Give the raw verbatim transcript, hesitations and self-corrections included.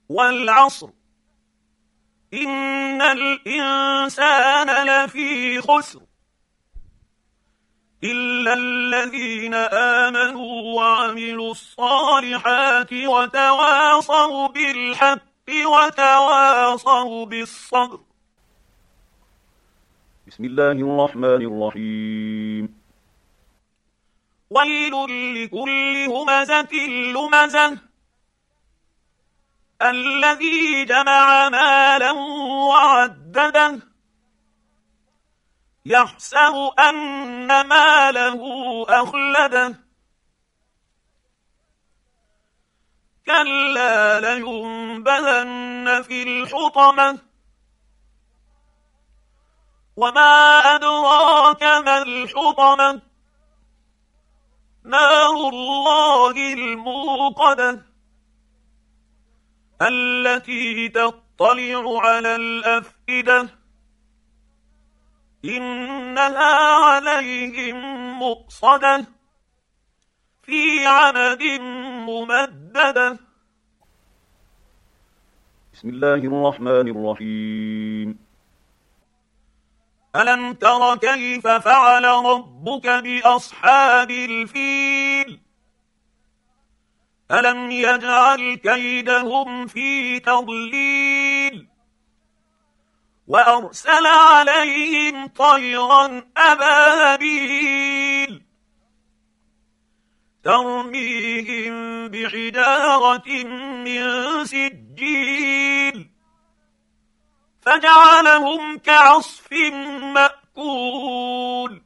والعصر إن الإنسان لفي خسر إلا الذين آمنوا وعملوا الصالحات وتواصوا بالحق وتواصوا بالصبر. بسم الله الرحمن الرحيم. ويل لكل همزة لمزة الذي جمع مالا وعدده يحسب أن ماله أخلده كلا لينبذن في الحطمة وما أدراك ما الحطمة نار الله الموقدة التي تطلع على الأفئدة إنها عليهم مؤصدة في عمد ممددة. بسم الله الرحمن الرحيم. ألم تر كيف فعل ربك بأصحاب الفيل ألم يجعل كيدهم في تضليل وأرسل عليهم طيرا أبابيل ترميهم بحجارة من سجيل فجعلهم كعصف مأكول.